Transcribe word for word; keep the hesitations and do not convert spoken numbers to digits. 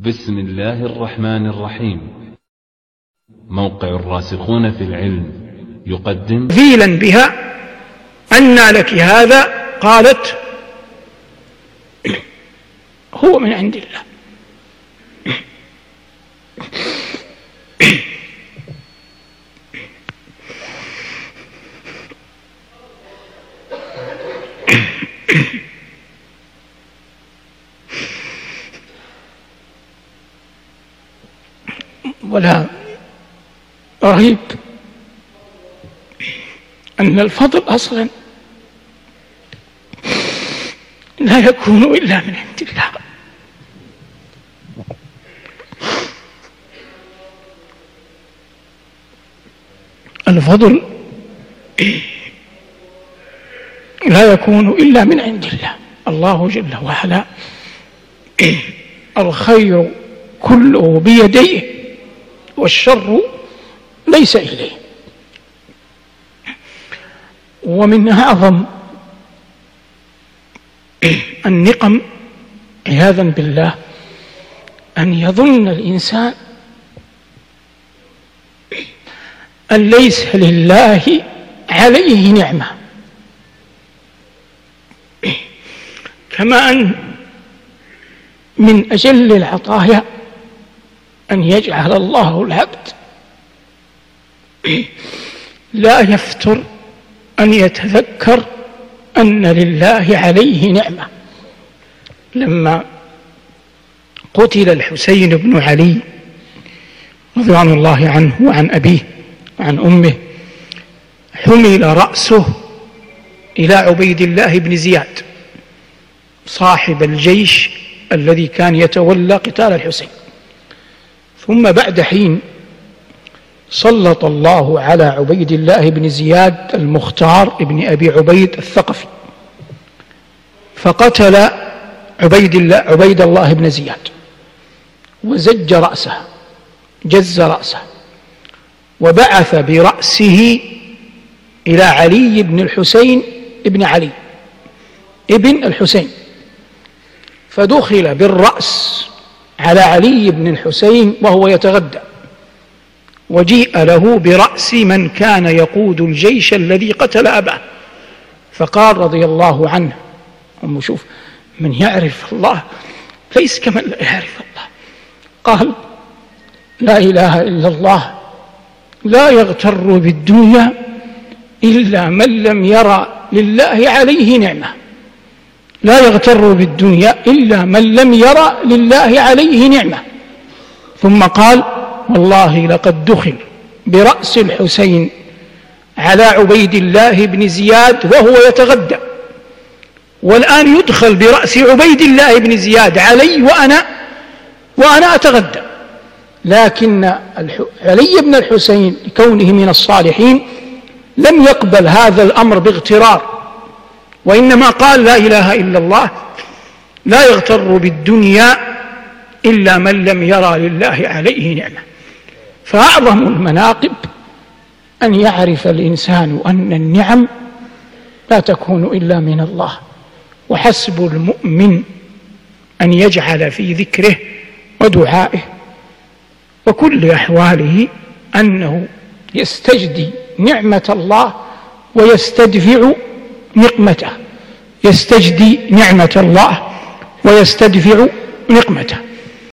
بسم الله الرحمن الرحيم. موقع الراسخون في العلم يقدم ذيلا بها أنى لك هذا؟ قالت هو من عند الله. ولا ريب أن الفضل أصلا لا يكون إلا من عند الله. الفضل لا يكون إلا من عند الله. الله جل وعلا الخير كله بيديه والشر ليس إليه. ومن أعظم النقم عياذا بالله أن يظن الإنسان أن ليس لله عليه نعمة، كما أن من أجل العطايا أن يجعل الله العبد لا يفتر أن يتذكر أن لله عليه نعمة. لما قتل الحسين بن علي رضوان الله عنه وعن أبيه وعن أمه، حمل رأسه إلى عبيد الله بن زياد صاحب الجيش الذي كان يتولى قتال الحسين. ثم بعد حين سلط الله على عبيد الله بن زياد المختار ابن أبي عبيد الثقفي، فقتل عبيد الله, عبيد الله بن زياد وزج رأسه جز رأسه، وبعث برأسه إلى علي بن الحسين ابن علي ابن الحسين، فدخل بالرأس على علي بن الحسين وهو يتغدى، وجيء له برأس من كان يقود الجيش الذي قتل أباه، فقال رضي الله عنه: أم شوف من يعرف الله ليس كمن لا يعرف الله. قال: لا إله إلا الله لا يغتر بالدنيا إلا من لم يرى لله عليه نعمة. لا يغتر بالدنيا إلا من لم يرى لله عليه نعمة. ثم قال: والله لقد دخل برأس الحسين على عبيد الله بن زياد وهو يتغدى، والآن يدخل برأس عبيد الله بن زياد علي وأنا وأنا أتغدى. لكن علي بن الحسين لكونه من الصالحين لم يقبل هذا الأمر باغترار، وإنما قال: لا إله إلا الله لا يغتر بالدنيا إلا من لم يرى لله عليه نعمة. فأعظم المناقب أن يعرف الإنسان أن النعم لا تكون إلا من الله، وحسب المؤمن أن يجعل في ذكره ودعائه وكل أحواله أنه يستجدي نعمة الله ويستدفع نقمته، يستجدي نعمة الله ويستدفع نقمته.